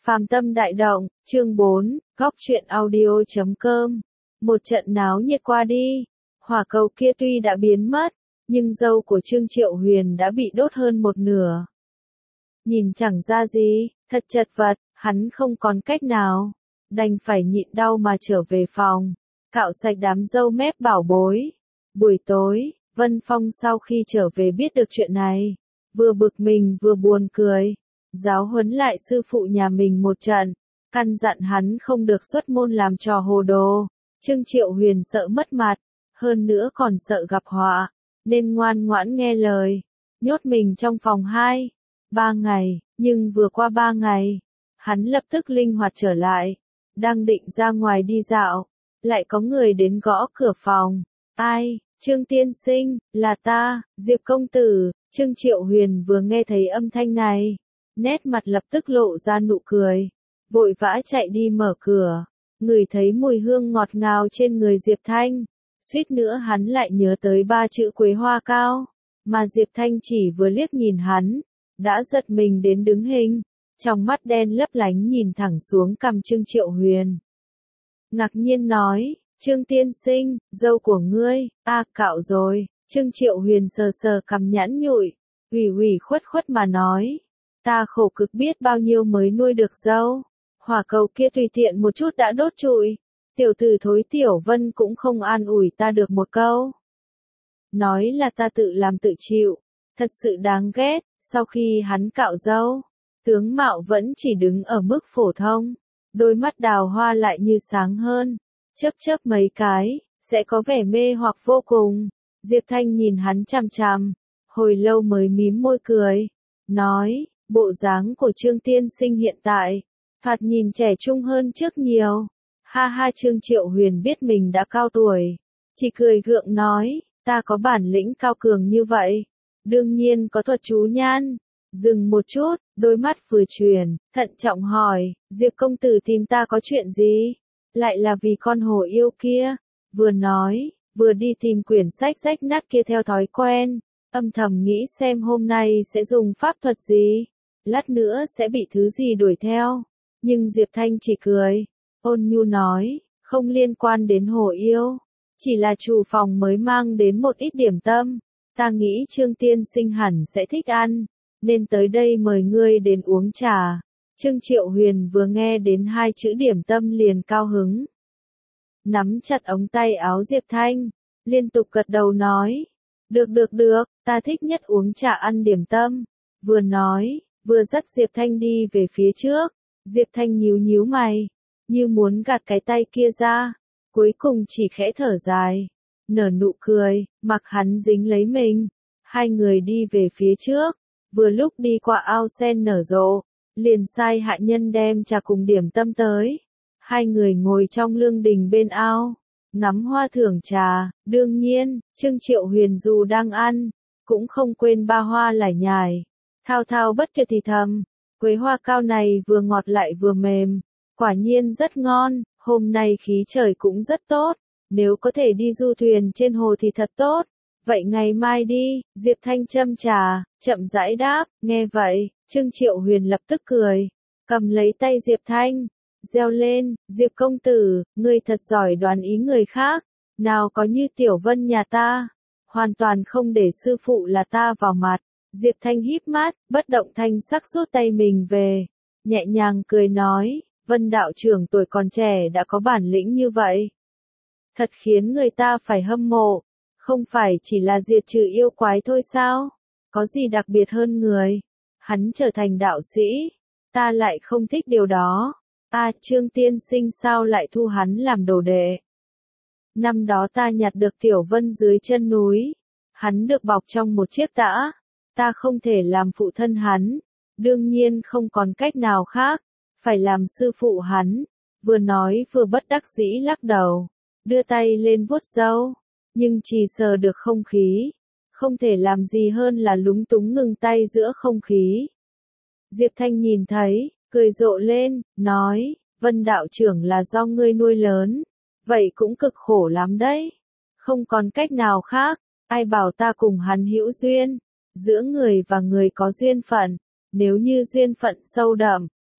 Phàm Tâm Đại Động, chương 4, góc truyện audio.com. Một trận náo nhiệt qua đi, hỏa cầu kia tuy đã biến mất, nhưng dâu của Trương Triệu Huyền đã bị đốt hơn một nửa. Nhìn chẳng ra gì, thật chật vật, hắn không còn cách nào, đành phải nhịn đau mà trở về phòng, cạo sạch đám râu mép bảo bối. Buổi tối, Vân Phong sau khi trở về biết được chuyện này, vừa bực mình vừa buồn cười. Giáo huấn lại sư phụ nhà mình một trận, căn dặn hắn không được xuất môn làm trò hồ đồ. Trương Triệu Huyền sợ mất mặt, hơn nữa còn sợ gặp họa, nên ngoan ngoãn nghe lời, nhốt mình trong phòng 2-3 ngày, nhưng vừa qua 3 ngày, hắn lập tức linh hoạt trở lại, đang định ra ngoài đi dạo, lại có người đến gõ cửa phòng. Ai? Trương tiên sinh, là ta, Diệp công tử. Trương Triệu Huyền vừa nghe thấy âm thanh này, nét mặt lập tức lộ ra nụ cười, vội vã chạy đi mở cửa, ngửi thấy mùi hương ngọt ngào trên người Diệp Thanh, suýt nữa hắn lại nhớ tới 3 chữ Quế Hoa Cao, mà Diệp Thanh chỉ vừa liếc nhìn hắn, đã giật mình đến đứng hình, trong mắt đen lấp lánh nhìn thẳng xuống cằm Trương Triệu Huyền. Ngạc nhiên nói, Trương tiên sinh, dâu của ngươi, cạo rồi. Trương Triệu Huyền sờ sờ cằm nhẵn nhụi, ủy khuất mà nói. Ta khổ cực biết bao nhiêu mới nuôi được dâu. Hỏa cầu kia tùy tiện một chút đã đốt trụi. Tiểu tử thối Tiểu Vân cũng không an ủi ta được một câu. Nói là ta tự làm tự chịu. Thật sự đáng ghét. Sau khi hắn cạo dâu, tướng mạo vẫn chỉ đứng ở mức phổ thông. Đôi mắt đào hoa lại như sáng hơn. Chớp mấy cái, sẽ có vẻ mê hoặc vô cùng. Diệp Thanh nhìn hắn chằm chằm, hồi lâu mới mím môi cười. Nói, bộ dáng của Trương tiên sinh hiện tại, thoạt nhìn trẻ trung hơn trước nhiều. Ha Trương Triệu Huyền biết mình đã cao tuổi, chỉ cười gượng nói, ta có bản lĩnh cao cường như vậy, đương nhiên có thuật chú nhan. Dừng một chút, đôi mắt vừa chuyển, thận trọng hỏi, Diệp công tử tìm ta có chuyện gì? Lại là vì con hổ yêu kia. Vừa nói, vừa đi tìm quyển sách rách nát kia theo thói quen, âm thầm nghĩ xem hôm nay sẽ dùng pháp thuật gì, lát nữa sẽ bị thứ gì đuổi theo. Nhưng Diệp Thanh chỉ cười, ôn nhu nói, không liên quan đến hổ yêu, chỉ là chủ phòng mới mang đến một ít điểm tâm, ta nghĩ Trương tiên sinh hẳn sẽ thích ăn, nên tới đây mời ngươi đến uống trà. Trương Triệu Huyền vừa nghe đến 2 chữ điểm tâm liền cao hứng, nắm chặt ống tay áo Diệp Thanh, liên tục gật đầu nói, được, ta thích nhất uống trà ăn điểm tâm. Vừa nói, vừa dắt Diệp Thanh đi về phía trước. Diệp Thanh nhíu mày, như muốn gạt cái tay kia ra, cuối cùng chỉ khẽ thở dài, nở nụ cười, mặc hắn dính lấy mình. Hai người đi về phía trước, vừa lúc đi qua ao sen nở rộ, liền sai hạ nhân đem trà cùng điểm tâm tới. Hai người ngồi trong lương đình bên ao, ngắm hoa thưởng trà. Đương nhiên, Trương Triệu Huyền dù đang ăn, cũng không quên ba hoa lải nhải, thao bất tuyệt thì thầm, Quế Hoa Cao này vừa ngọt lại vừa mềm, quả nhiên rất ngon. Hôm nay khí trời cũng rất tốt, nếu có thể đi du thuyền trên hồ thì thật tốt. Vậy ngày mai đi. Diệp Thanh châm trà, chậm rãi đáp. Nghe vậy, Trương Triệu Huyền lập tức cười, cầm lấy tay Diệp Thanh, reo lên, Diệp công tử, ngươi thật giỏi đoán ý người khác, nào có như Tiểu Vân nhà ta, hoàn toàn không để sư phụ là ta vào mặt. Diệp Thanh híp mắt, bất động thanh sắc rút tay mình về, nhẹ nhàng cười nói, Vân đạo trưởng tuổi còn trẻ đã có bản lĩnh như vậy, thật khiến người ta phải hâm mộ. Không phải chỉ là diệt trừ yêu quái thôi sao? Có gì đặc biệt hơn người? Hắn trở thành đạo sĩ, ta lại không thích điều đó. Trương tiên sinh sao lại thu hắn làm đồ đệ? Năm đó ta nhặt được Tiểu Vân dưới chân núi, hắn được bọc trong một chiếc tã, ta không thể làm phụ thân hắn, đương nhiên không còn cách nào khác, phải làm sư phụ hắn. Vừa nói vừa bất đắc dĩ lắc đầu, đưa tay lên vuốt râu, nhưng chỉ sờ được không khí, không thể làm gì hơn là lúng túng ngừng tay giữa không khí. Diệp Thanh nhìn thấy, cười rộ lên, nói, Vân đạo trưởng là do ngươi nuôi lớn, vậy cũng cực khổ lắm đấy, không còn cách nào khác, ai bảo ta cùng hắn hữu duyên, giữa người và người có duyên phận, nếu như duyên phận sâu đậm,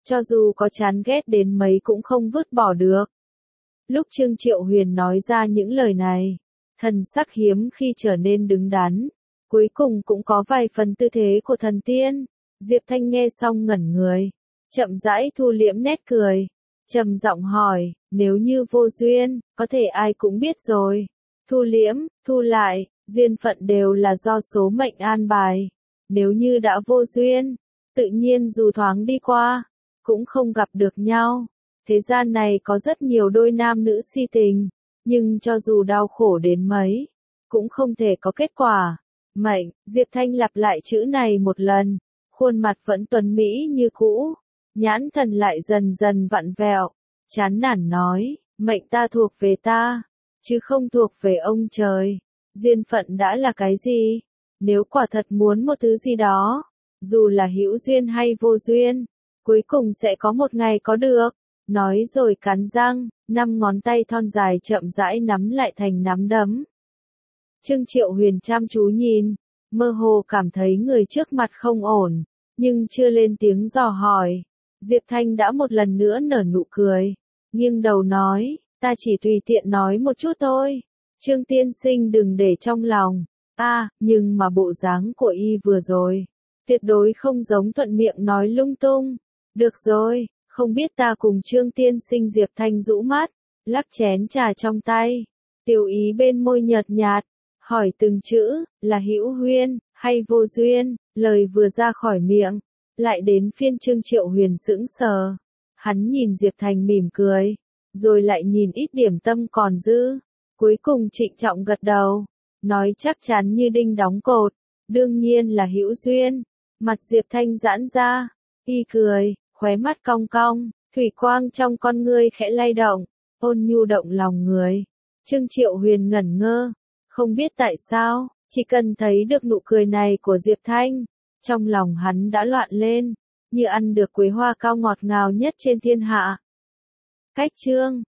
cho dù có chán ghét đến mấy cũng không vứt bỏ được. Lúc Trương Triệu Huyền nói ra những lời này, thần sắc hiếm khi trở nên đứng đắn, cuối cùng cũng có vài phần tư thế của thần tiên. Diệp Thanh nghe xong ngẩn người, chậm rãi thu liễm nét cười, trầm giọng hỏi, nếu như vô duyên, có thể ai cũng biết rồi. Thu liễm, thu lại, duyên phận đều là do số mệnh an bài. Nếu như đã vô duyên, tự nhiên dù thoáng đi qua, cũng không gặp được nhau. Thế gian này có rất nhiều đôi nam nữ si tình, nhưng cho dù đau khổ đến mấy, cũng không thể có kết quả. Mệnh, Diệp Thanh lặp lại chữ này một lần, khuôn mặt vẫn tuấn mỹ như cũ, nhãn thần lại dần dần vặn vẹo, chán nản nói, mệnh ta thuộc về ta, chứ không thuộc về ông trời. Duyên phận đã là cái gì? Nếu quả thật muốn một thứ gì đó, dù là hữu duyên hay vô duyên, cuối cùng sẽ có một ngày có được. Nói rồi cắn răng, 5 ngón tay thon dài chậm rãi nắm lại thành nắm đấm. Trương Triệu Huyền chăm chú nhìn, mơ hồ cảm thấy người trước mặt không ổn, nhưng chưa lên tiếng dò hỏi. Diệp Thanh đã một lần nữa nở nụ cười, nghiêng đầu nói, ta chỉ tùy tiện nói một chút thôi. Trương tiên sinh đừng để trong lòng. Nhưng mà bộ dáng của y vừa rồi, tuyệt đối không giống thuận miệng nói lung tung. Được rồi, không biết ta cùng Trương tiên sinh. Diệp Thanh rũ mắt, lắc chén trà trong tay, tiểu ý bên môi nhợt nhạt, hỏi từng chữ, là hữu duyên, hay vô duyên. Lời vừa ra khỏi miệng, lại đến phiên Trương Triệu Huyền sững sờ. Hắn nhìn Diệp Thanh mỉm cười, rồi lại nhìn ít điểm tâm còn dư, cuối cùng trịnh trọng gật đầu, nói chắc chắn như đinh đóng cột, đương nhiên là hữu duyên. Mặt Diệp Thanh giãn ra, y cười, khóe mắt cong cong, thủy quang trong con ngươi khẽ lay động, ôn nhu động lòng người. Trương Triệu Huyền ngẩn ngơ, không biết tại sao, chỉ cần thấy được nụ cười này của Diệp Thanh, trong lòng hắn đã loạn lên, như ăn được quế hoa cao ngọt ngào nhất trên thiên hạ. Cách chương